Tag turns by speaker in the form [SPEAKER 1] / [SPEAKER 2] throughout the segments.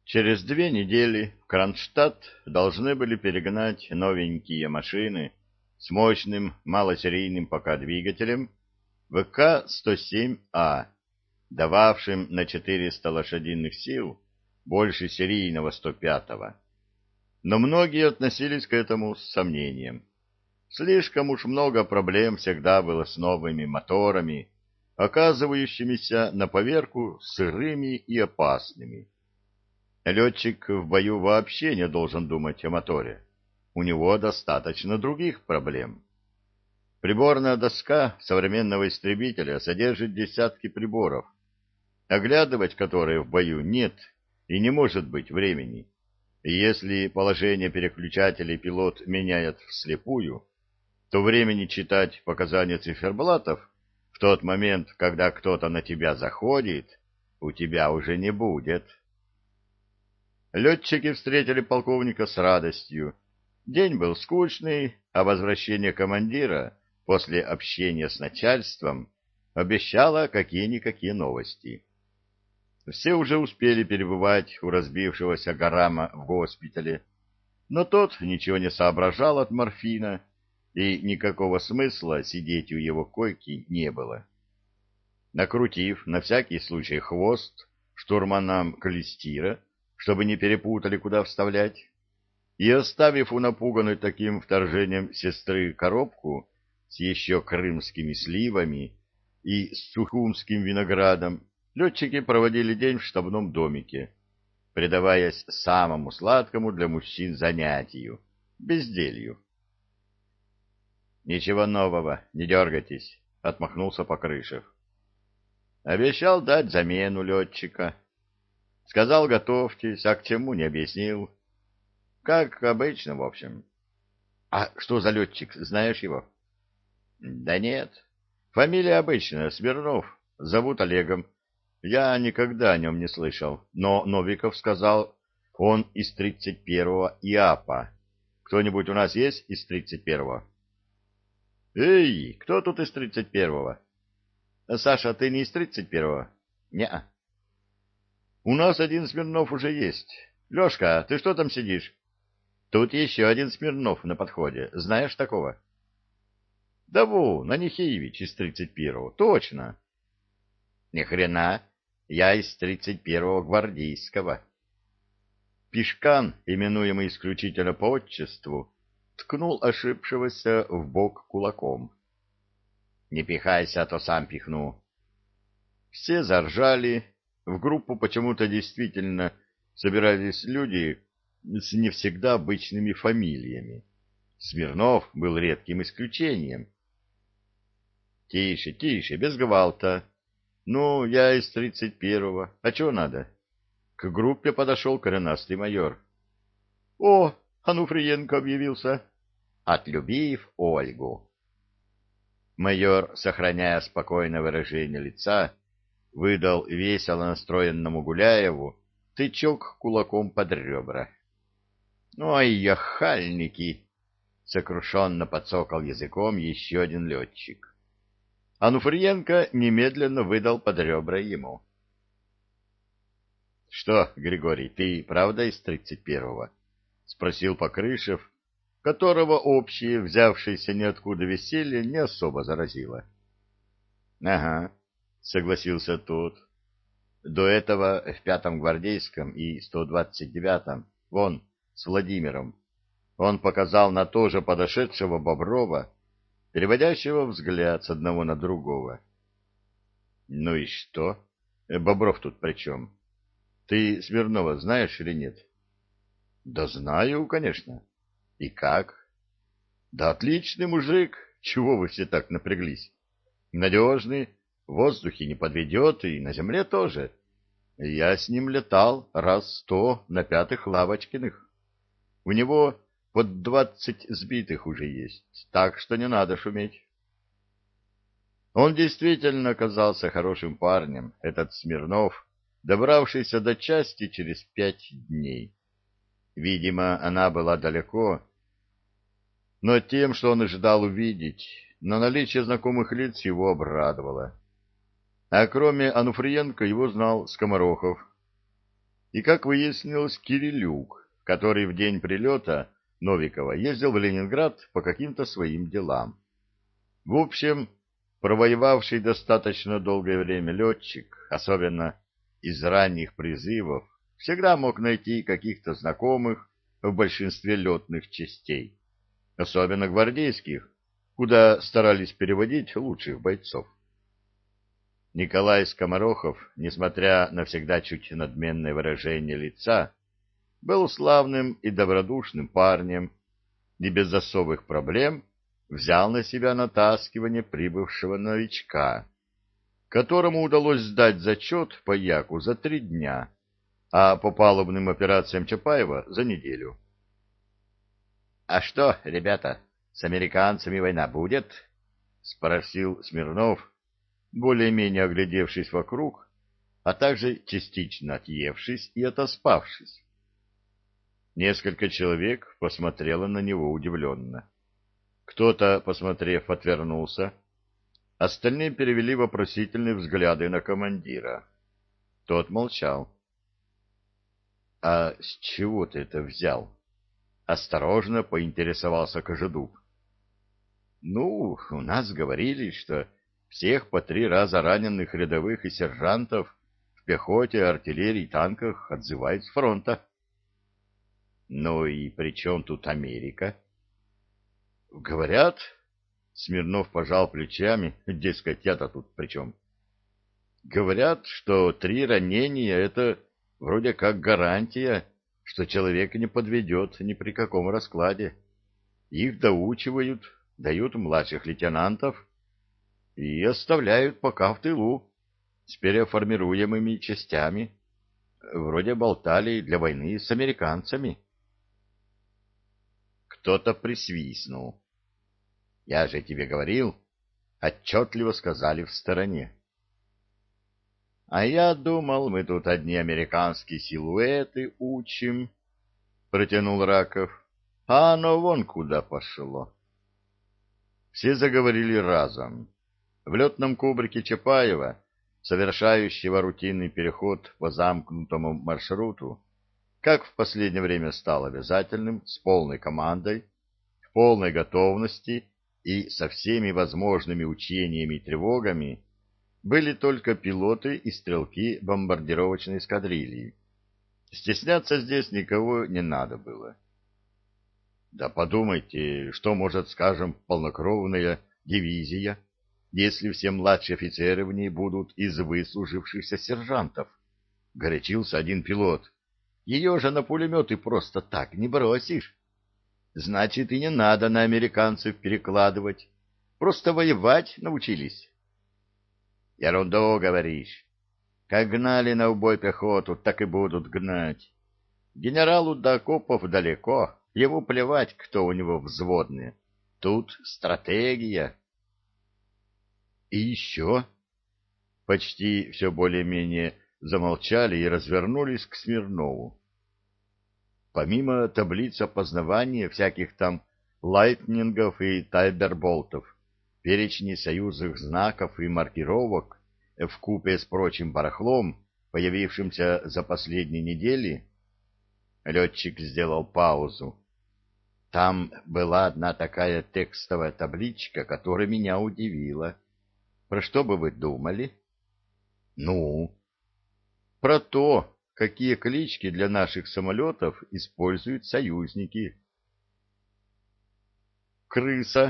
[SPEAKER 1] Через 2 недели в Кронштадт должны были перегнать новенькие машины с мощным малосерийным пока двигателем ВК-107А, дававшим на 400 лошадиных сил больше серийного 105-го. Но многие относились к этому с сомнением. Слишком уж много проблем всегда было с новыми моторами, оказывающимися на поверку сырыми и опасными. Летчик в бою вообще не должен думать о моторе. У него достаточно других проблем. Приборная доска современного истребителя содержит десятки приборов, оглядывать которые в бою нет и не может быть времени. И если положение переключателей пилот меняет вслепую, то времени читать показания циферблатов в тот момент, когда кто-то на тебя заходит, у тебя уже не будет. Летчики встретили полковника с радостью. День был скучный, а возвращение командира после общения с начальством обещало какие-никакие новости. Все уже успели перебывать у разбившегося Гарама в госпитале, но тот ничего не соображал от морфина, и никакого смысла сидеть у его койки не было. Накрутив на всякий случай хвост штурманам клестира, чтобы не перепутали, куда вставлять, и оставив у напуганной таким вторжением сестры коробку с еще крымскими сливами и сухумским виноградом, летчики проводили день в штабном домике, предаваясь самому сладкому для мужчин занятию — безделью. «Ничего нового, не дергайтесь», — отмахнулся Покрышев. «Обещал дать замену летчика. Сказал, готовьтесь, а к чему не объяснил. Как обычно, в общем». «А что за летчик, знаешь его?» «Да нет. Фамилия обычная, Смирнов. Зовут Олегом. Я никогда о нем не слышал. Но Новиков сказал, он из 31-го ИАПа. Кто-нибудь у нас есть из 31-го?» «Эй, кто тут из 31-го?» «Саша, ты не из 31-го?» «Не-а». «У нас один Смирнов уже есть. Лешка, ты что там сидишь?» «Тут еще один Смирнов на подходе. Знаешь такого?» «Да вон, Анихеевич из 31-го. Точно». «Ни хрена, я из 31-го гвардейского». Пишкан, именуемый исключительно по отчеству, ткнул ошибшегося в бок кулаком. «Не пихайся, а то сам пихну». Все заржали. В группу почему-то действительно собирались люди с не всегда обычными фамилиями. Смирнов был редким исключением. «Тише, тише, без гвалта. Ну, я из 31-го. А чего надо?» К группе подошел коренастый майор. «О, Ануфриенко объявился!» «Отлюбив Ольгу». Майор, сохраняя спокойное выражение лица, выдал весело настроенному Гуляеву тычок кулаком под ребра. «Ой, яхальники!» — сокрушенно подсокал языком еще один летчик. Ануфриенко немедленно выдал под ребра ему. — Что, Григорий, ты правда из 31-го? — спросил Покрышев, которого общее, взявшееся ниоткуда веселье, не особо заразило. — Ага, — согласился тот. До этого в 5-м гвардейском и 129-м, вон, с Владимиром, он показал на тоже подошедшего Боброва, переводящего взгляд с одного на другого. — Ну и что? Бобров тут при чем? Ты Смирнова знаешь или нет? — Да знаю, конечно. — И как? — Да отличный мужик. Чего вы все так напряглись? Надежный, в воздухе не подведет и на земле тоже. Я с ним летал раз 100 на 5-х Лавочкиных. У него под 20 сбитых уже есть, так что не надо шуметь. Он действительно оказался хорошим парнем, этот Смирнов, добравшийся до части через 5 дней. Видимо, она была далеко, но тем, что он ожидал увидеть, на наличие знакомых лиц его обрадовало. А кроме Ануфриенко его знал Скоморохов. и, как выяснилось, Кирилюк, который в день прилета Новикова ездил в Ленинград по каким-то своим делам. В общем, провоевавший достаточно долгое время летчик, особенно из ранних призывов, всегда мог найти каких-то знакомых в большинстве летных частей, особенно гвардейских, куда старались переводить лучших бойцов. Николай Скоморохов, несмотря на всегда чуть надменное выражение лица, был славным и добродушным парнем и без особых проблем взял на себя натаскивание прибывшего новичка, которому удалось сдать зачет по Яку за 3 дня, а по палубным операциям Чапаева за неделю. — А что, ребята, с американцами война будет? — спросил Смирнов, более-менее оглядевшись вокруг, а также частично отъевшись и отоспавшись. Несколько человек посмотрело на него удивленно. Кто-то, посмотрев, отвернулся, остальные перевели вопросительные взгляды на командира. Тот молчал. — А с чего ты это взял? — осторожно поинтересовался Кожедуб. — Ну, у нас говорили, что всех по 3 раза раненых рядовых и сержантов в пехоте, артиллерии и танках отзывают с фронта. — Ну и при чем тут Америка? — Говорят, — Смирнов пожал плечами, дескать, я-то тут при чем? — Говорят, что 3 ранения — это вроде как гарантия, что человек не подведет ни при каком раскладе. Их доучивают, дают младших лейтенантов и оставляют пока в тылу с переформируемыми частями. Вроде болтали для войны с американцами. Кто-то присвистнул. — Я же тебе говорил, — отчетливо сказали в стороне. — А я думал, мы тут одни американские силуэты учим, — протянул Раков. — А оно вон куда пошло. Все заговорили разом. В летном кубрике Чапаева, совершающего рутинный переход по замкнутому маршруту, как в последнее время стал обязательным, с полной командой, в полной готовности и со всеми возможными учениями и тревогами, были только пилоты и стрелки бомбардировочной эскадрильи. Стесняться здесь никого не надо было. Да подумайте, что может, скажем, полнокровная дивизия, если все младшие офицеры в ней будут из выслужившихся сержантов? Горячился один пилот. Ее же на пулеметы просто так не бросишь. Значит, и не надо на американцев перекладывать. Просто воевать научились. Ерунду говоришь. Как гнали на убой пехоту, так и будут гнать. Генералу до окопов далеко, ему плевать, кто у него взводные. Тут стратегия. И еще... Почти все более-менее замолчали и развернулись к Смирнову. Помимо таблиц опознавания всяких там лайтнингов и тайберболтов, перечни союзных знаков и маркировок вкупе с прочим барахлом, появившимся за последние недели, летчик сделал паузу. Там была одна такая текстовая табличка, которая меня удивила. Про что бы вы думали? Ну, про то, какие клички для наших самолетов используют союзники. Крыса.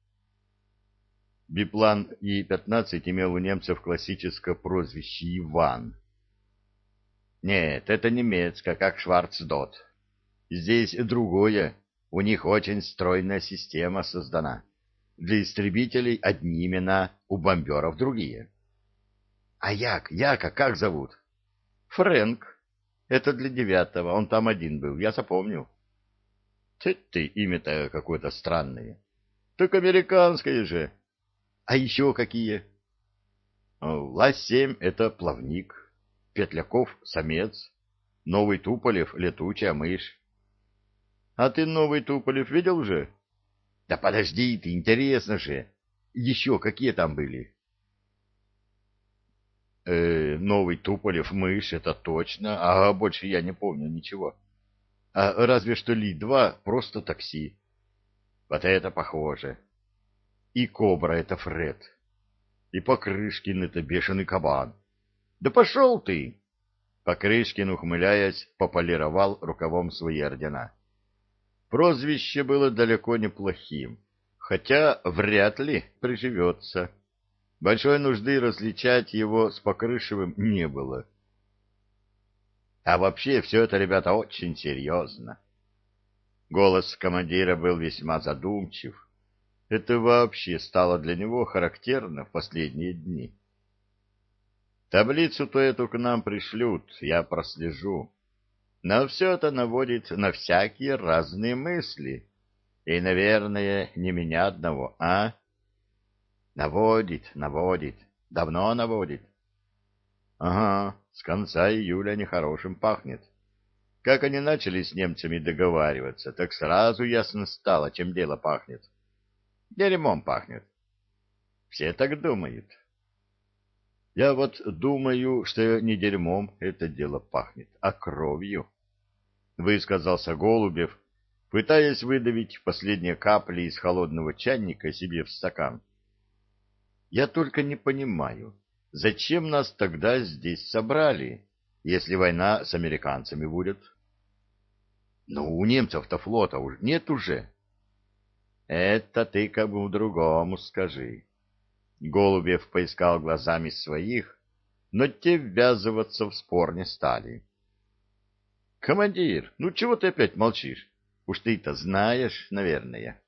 [SPEAKER 1] Биплан И-15 имел у немцев классическое прозвище Иван. Нет, это немецкое, как Шварцдот. Здесь другое. У них очень стройная система создана. Для истребителей одни имена, у бомберов другие. А Яка как зовут? Фрэнк. Это для 9-го, он там один был, я запомнил. Ты имя-то какое-то странное. Так американское же. А еще какие? Ла-7 — это плавник. Петляков — самец. Новый Туполев — летучая мышь. А ты новый Туполев видел же? Да подожди ты, интересно же. Еще какие там были? Новый Туполев мышь, это точно, а больше я не помню ничего. А разве что Ли-2 просто такси. Вот это похоже. И Кобра — это Фред. И Покрышкин — это бешеный кабан. Да пошел ты! Покрышкин, ухмыляясь, пополировал рукавом свои ордена. Прозвище было далеко неплохим, хотя вряд ли приживется. Большой нужды различать его с Покрышевым не было. А вообще все это, ребята, очень серьезно. Голос командира был весьма задумчив. Это вообще стало для него характерно в последние дни. Таблицу-то эту к нам пришлют, я прослежу. Но все это наводит на всякие разные мысли. И, наверное, не меня одного, а? Наводит, наводит. Давно наводит. Ага, с конца июля нехорошим пахнет. Как они начали с немцами договариваться, так сразу ясно стало, чем дело пахнет. Дерьмом пахнет. Все так думают. Я вот думаю, что не дерьмом это дело пахнет, а кровью, — высказался Голубев, пытаясь выдавить последние капли из холодного чайника себе в стакан. Я только не понимаю, зачем нас тогда здесь собрали, если война с американцами будет? Ну, у немцев-то флота уже нет уже. Это ты кому другому скажи. Голубев поискал глазами своих, но те ввязываться в спор не стали. — Командир, ну чего ты опять молчишь? Уж ты-то знаешь, наверное.